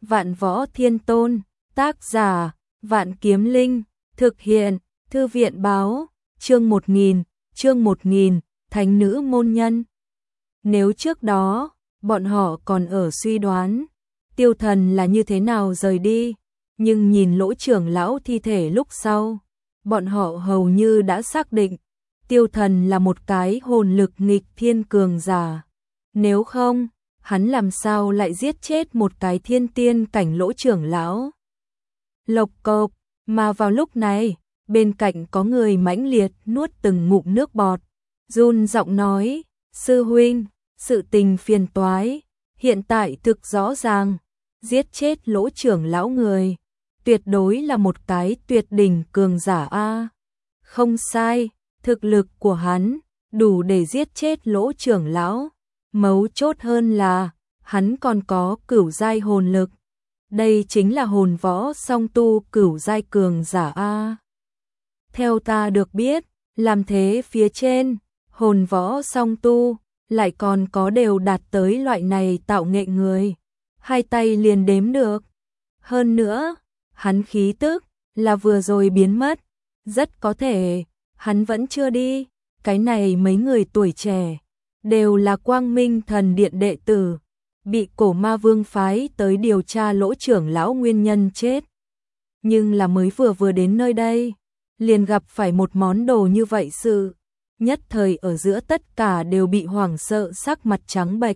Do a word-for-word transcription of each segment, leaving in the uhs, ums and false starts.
Vạn Võ Thiên Tôn, tác giả, Vạn Kiếm Linh, thực hiện, Thư viện báo, chương một nghìn, chương một nghìn, Thánh nữ môn nhân. Nếu trước đó, bọn họ còn ở suy đoán, Tiêu Thần là như thế nào rời đi, nhưng nhìn Lỗ trưởng lão thi thể lúc sau, bọn họ hầu như đã xác định, Tiêu Thần là một cái hồn lực nghịch thiên cường giả. Nếu không, hắn làm sao lại giết chết một cái thiên tiên cảnh Lỗ trưởng lão. Lộc cộc, mà vào lúc này, bên cạnh có người mãnh liệt nuốt từng ngụm nước bọt, run giọng nói, sư huynh, sự tình phiền toái, hiện tại thực rõ ràng, giết chết Lỗ trưởng lão người, tuyệt đối là một cái tuyệt đỉnh cường giả a. Không sai, thực lực của hắn đủ để giết chết Lỗ trưởng lão, mấu chốt hơn là hắn còn có cửu giai hồn lực. Đây chính là hồn võ song tu cửu giai cường giả a. Theo ta được biết, làm thế phía trên, hồn võ song tu lại còn có đều đạt tới loại này tạo nghệ người, hai tay liền đếm được. Hơn nữa, hắn khí tức là vừa rồi biến mất, rất có thể hắn vẫn chưa đi. Cái này mấy người tuổi trẻ đều là Quang Minh Thần Điện đệ tử, bị Cổ Ma Vương phái tới điều tra Lỗ trưởng lão nguyên nhân chết. Nhưng là mới vừa vừa đến nơi đây, liền gặp phải một món đồ như vậy sự, nhất thời ở giữa tất cả đều bị hoảng sợ sắc mặt trắng bệch.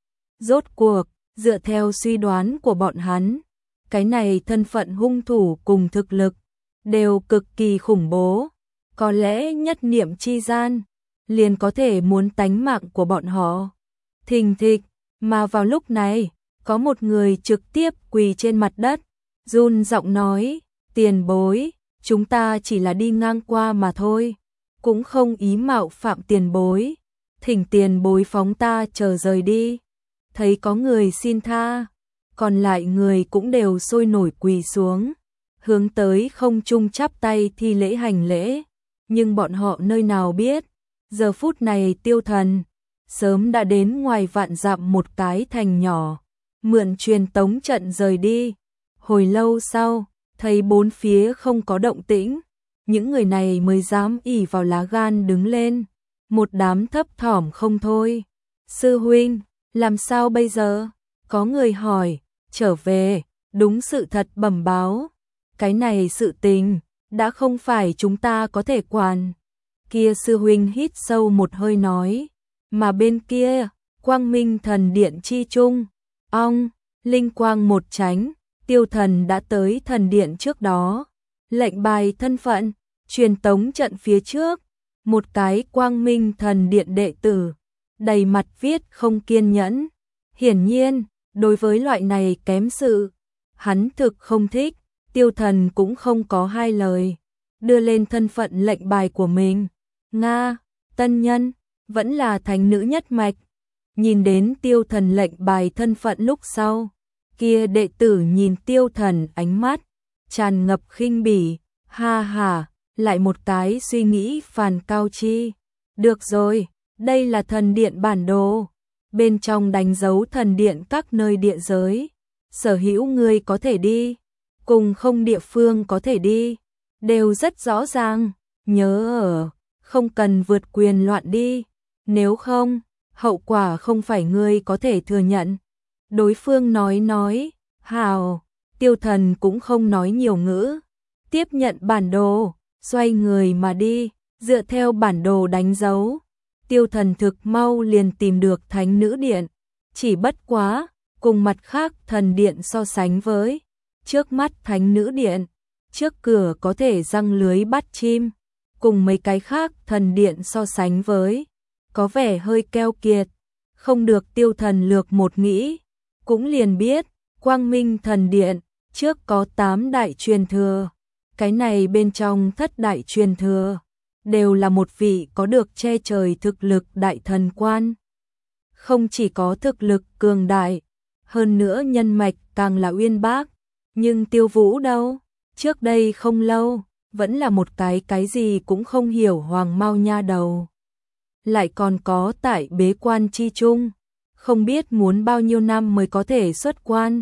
Rốt cuộc, dựa theo suy đoán của bọn hắn, cái này thân phận hung thủ cùng thực lực đều cực kỳ khủng bố, có lẽ nhất niệm chi gian liền có thể muốn tánh mạng của bọn họ. Thình thịch, mà vào lúc này, có một người trực tiếp quỳ trên mặt đất, run giọng nói, tiền bối, chúng ta chỉ là đi ngang qua mà thôi, cũng không ý mạo phạm tiền bối, thỉnh tiền bối phóng ta chờ rời đi. Thấy có người xin tha, còn lại người cũng đều sôi nổi quỳ xuống, hướng tới không trung chắp tay thi lễ hành lễ, nhưng bọn họ nơi nào biết, giờ phút này Tiêu Thần sớm đã đến ngoài vạn dặm một cái thành nhỏ, mượn truyền tống trận rời đi. Hồi lâu sau, thấy bốn phía không có động tĩnh, những người này mới dám ỷ vào lá gan đứng lên, một đám thấp thỏm không thôi. Sư huynh, làm sao bây giờ? Có người hỏi, trở về, đúng sự thật bẩm báo. Cái này sự tình, đã không phải chúng ta có thể quản. Kia sư huynh hít sâu một hơi nói, mà bên kia, Quang Minh Thần Điện chi trung, ong, linh quang một tránh, Tiêu Thần đã tới thần điện trước đó, lệnh bài thân phận, truyền tống trận phía trước, một cái Quang Minh Thần Điện đệ tử, đầy mặt viết không kiên nhẫn. Hiển nhiên, đối với loại này kém sự, hắn thực không thích. Tiêu Thần cũng không có hai lời, đưa lên thân phận lệnh bài của mình. Nga, tân nhân, vẫn là thánh nữ nhất mạch. Nhìn đến Tiêu Thần lệnh bài thân phận lúc sau, kia đệ tử nhìn Tiêu Thần ánh mắt tràn ngập khinh bỉ, ha ha, lại một cái suy nghĩ phàn cao chi. Được rồi, đây là thần điện bản đồ, bên trong đánh dấu thần điện các nơi địa giới, sở hữu người có thể đi, cùng không địa phương có thể đi, đều rất rõ ràng, nhớ ở, không cần vượt quyền loạn đi, nếu không, hậu quả không phải ngươi có thể thừa nhận. Đối phương nói nói, hào, Tiêu Thần cũng không nói nhiều ngữ, tiếp nhận bản đồ, xoay người mà đi, dựa theo bản đồ đánh dấu. Tiêu Thần thực mau liền tìm được Thánh nữ điện, chỉ bất quá, cùng mặt khác thần điện so sánh với, trước mắt Thánh nữ điện, trước cửa có thể răng lưới bắt chim, cùng mấy cái khác thần điện so sánh với, có vẻ hơi keo kiệt, không được Tiêu Thần lược một nghĩ, cũng liền biết, Quang Minh Thần Điện, trước có tám đại truyền thừa, cái này bên trong thất đại truyền thừa, đều là một vị có được che trời thực lực đại thần quan. Không chỉ có thực lực cường đại, hơn nữa nhân mạch càng là uyên bác, nhưng Tiêu Vũ đâu, trước đây không lâu, vẫn là một cái cái gì cũng không hiểu hoàng mau nha đầu. Lại còn có tại bế quan chi chung, không biết muốn bao nhiêu năm mới có thể xuất quan,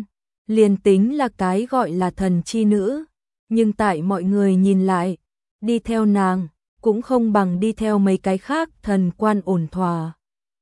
liền tính là cái gọi là thần chi nữ, nhưng tại mọi người nhìn lại, đi theo nàng, cũng không bằng đi theo mấy cái khác thần quan ổn thỏa.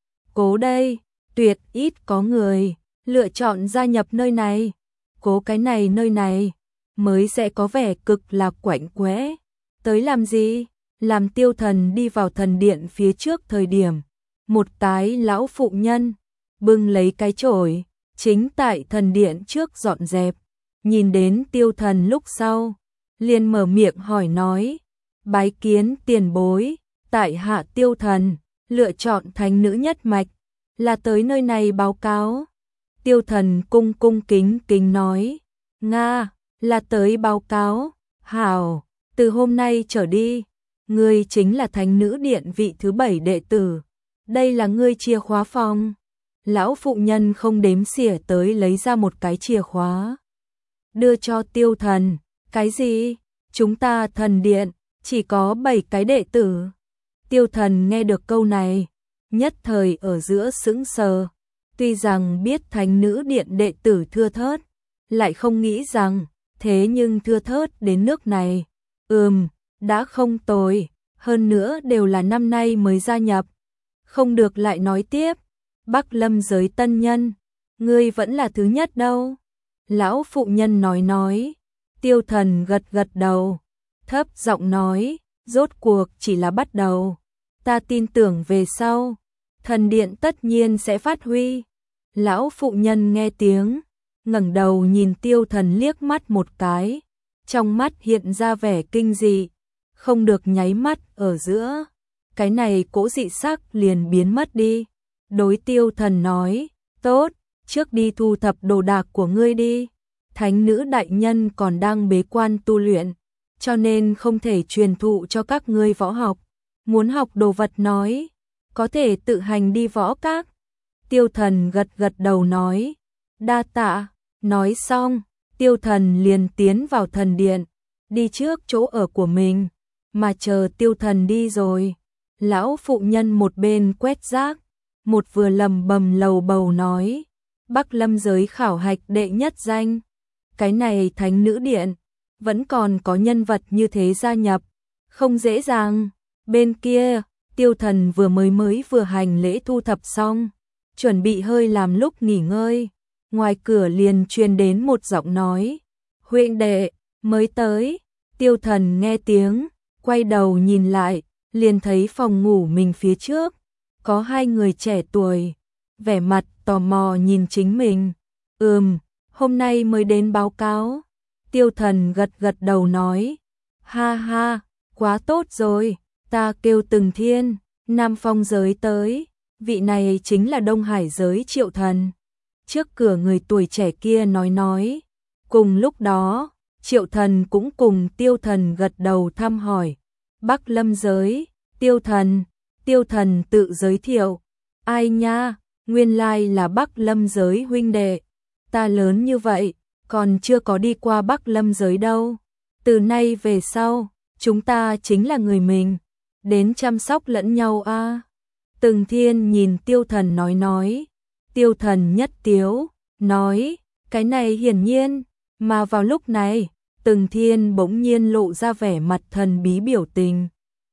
Cố đây, tuyệt ít có người lựa chọn gia nhập nơi này, cố cái này nơi này, mới sẽ có vẻ cực là quạnh quẽ. Tới làm gì? Làm Tiêu Thần đi vào thần điện phía trước thời điểm, một cái lão phụ nhân, bưng lấy cái chổi, chính tại thần điện trước dọn dẹp, nhìn đến Tiêu Thần lúc sau, liền mở miệng hỏi nói, bái kiến tiền bối, tại hạ Tiêu Thần, lựa chọn thánh nữ nhất mạch, là tới nơi này báo cáo. Tiêu Thần cung cung kính kính nói, Nga, là tới báo cáo, hảo, từ hôm nay trở đi, ngươi chính là thánh nữ điện vị thứ bảy đệ tử, đây là ngươi chìa khóa phòng. Lão phụ nhân không đếm xỉa tới lấy ra một cái chìa khóa, đưa cho Tiêu Thần, cái gì? Chúng ta thần điện, chỉ có bảy cái đệ tử. Tiêu Thần nghe được câu này, nhất thời ở giữa sững sờ, tuy rằng biết thánh nữ điện đệ tử thưa thớt, lại không nghĩ rằng, thế nhưng thưa thớt đến nước này. Ừm, đã không tồi, hơn nữa đều là năm nay mới gia nhập. Không được lại nói tiếp, Bắc Lâm giới tân nhân, ngươi vẫn là thứ nhất đâu. Lão phụ nhân nói nói, Tiêu Thần gật gật đầu, thấp giọng nói, rốt cuộc chỉ là bắt đầu. Ta tin tưởng về sau, thần điện tất nhiên sẽ phát huy. Lão phụ nhân nghe tiếng, ngẩng đầu nhìn Tiêu Thần liếc mắt một cái, trong mắt hiện ra vẻ kinh dị, không được nháy mắt ở giữa, cái này cỗ dị sắc liền biến mất đi. Đối Tiêu Thần nói, tốt, trước đi thu thập đồ đạc của ngươi đi. Thánh nữ đại nhân còn đang bế quan tu luyện, cho nên không thể truyền thụ cho các ngươi võ học. Muốn học đồ vật nói, có thể tự hành đi võ các. Tiêu Thần gật gật đầu nói, đa tạ. Nói xong, Tiêu Thần liền tiến vào thần điện, đi trước chỗ ở của mình, mà chờ Tiêu Thần đi rồi. Lão phụ nhân một bên quét rác, một vừa lầm bầm lầu bầu nói, Bắc Lâm giới khảo hạch đệ nhất danh. Cái này thánh nữ điện, vẫn còn có nhân vật như thế gia nhập, không dễ dàng. Bên kia, Tiêu Thần vừa mới mới vừa hành lễ thu thập xong, chuẩn bị hơi làm lúc nghỉ ngơi. Ngoài cửa liền truyền đến một giọng nói, huynh đệ, mới tới. Tiêu Thần nghe tiếng, quay đầu nhìn lại, liền thấy phòng ngủ mình phía trước, có hai người trẻ tuổi, vẻ mặt tò mò nhìn chính mình. Ừm, hôm nay mới đến báo cáo. Tiêu Thần gật gật đầu nói, ha ha, quá tốt rồi, ta kêu Từng Thiên, Nam Phong giới tới, vị này chính là Đông Hải giới Triệu Thần. Trước cửa người tuổi trẻ kia nói nói, cùng lúc đó, Triệu Thần cũng cùng Tiêu Thần gật đầu thăm hỏi. Bắc Lâm giới, Tiêu Thần, Tiêu Thần tự giới thiệu, ai nha, nguyên lai là Bắc Lâm giới huynh đệ, ta lớn như vậy, còn chưa có đi qua Bắc Lâm giới đâu, từ nay về sau, chúng ta chính là người mình, đến chăm sóc lẫn nhau a. Từng Thiên nhìn Tiêu Thần nói nói, Tiêu Thần nhất tiếu, nói, cái này hiển nhiên, mà vào lúc này, Từng Thiên bỗng nhiên lộ ra vẻ mặt thần bí biểu tình.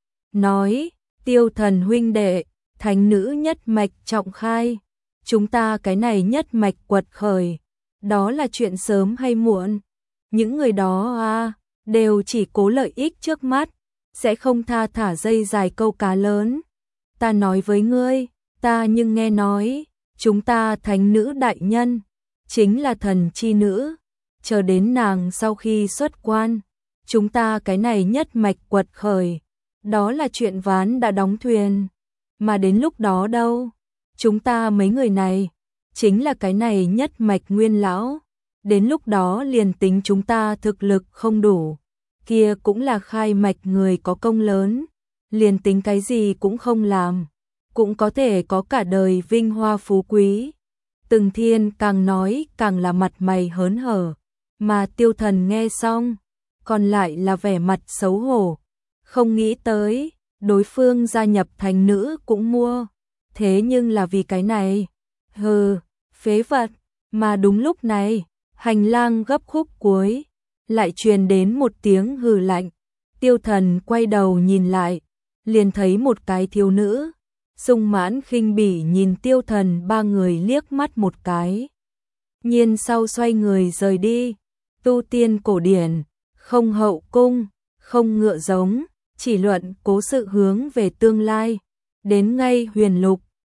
Nói, Tiêu Thần huynh đệ, thánh nữ nhất mạch trọng khai, chúng ta cái này nhất mạch quật khởi, đó là chuyện sớm hay muộn. Những người đó à, đều chỉ cố lợi ích trước mắt, sẽ không tha thả dây dài câu cá lớn. Ta nói với ngươi, ta nhưng nghe nói, chúng ta thánh nữ đại nhân, chính là thần chi nữ, chờ đến nàng sau khi xuất quan, chúng ta cái này nhất mạch quật khởi, đó là chuyện ván đã đóng thuyền, mà đến lúc đó đâu, chúng ta mấy người này, chính là cái này nhất mạch nguyên lão, đến lúc đó liền tính chúng ta thực lực không đủ, kia cũng là khai mạch người có công lớn, liền tính cái gì cũng không làm, cũng có thể có cả đời vinh hoa phú quý. Từng Thiên càng nói càng là mặt mày hớn hở, mà Tiêu Thần nghe xong, còn lại là vẻ mặt xấu hổ, không nghĩ tới, đối phương gia nhập thành nữ cũng mua, thế nhưng là vì cái này, hừ, phế vật, mà đúng lúc này, Hành lang gấp khúc cuối, lại truyền đến một tiếng hừ lạnh. Tiêu Thần quay đầu nhìn lại, liền thấy một cái thiếu nữ, Sung Mãn khinh bỉ nhìn Tiêu Thần ba người liếc mắt một cái. Nhiên sau xoay người rời đi. Tu tiên cổ điển, không hậu cung, không ngựa giống, chỉ luận cố sự hướng về tương lai. Đến ngay huyền lục,